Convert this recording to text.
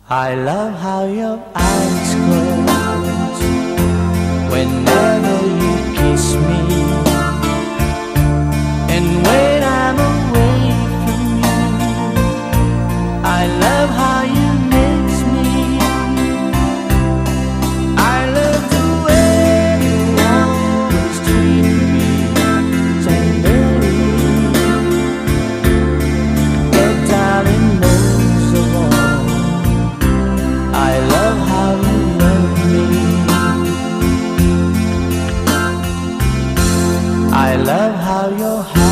I love how your eyes close whenever you kiss me, and when I'm away from you, I love how you miss me. I love the way you always treat me tenderly, but darling, most of all, I love how you love me. I love how your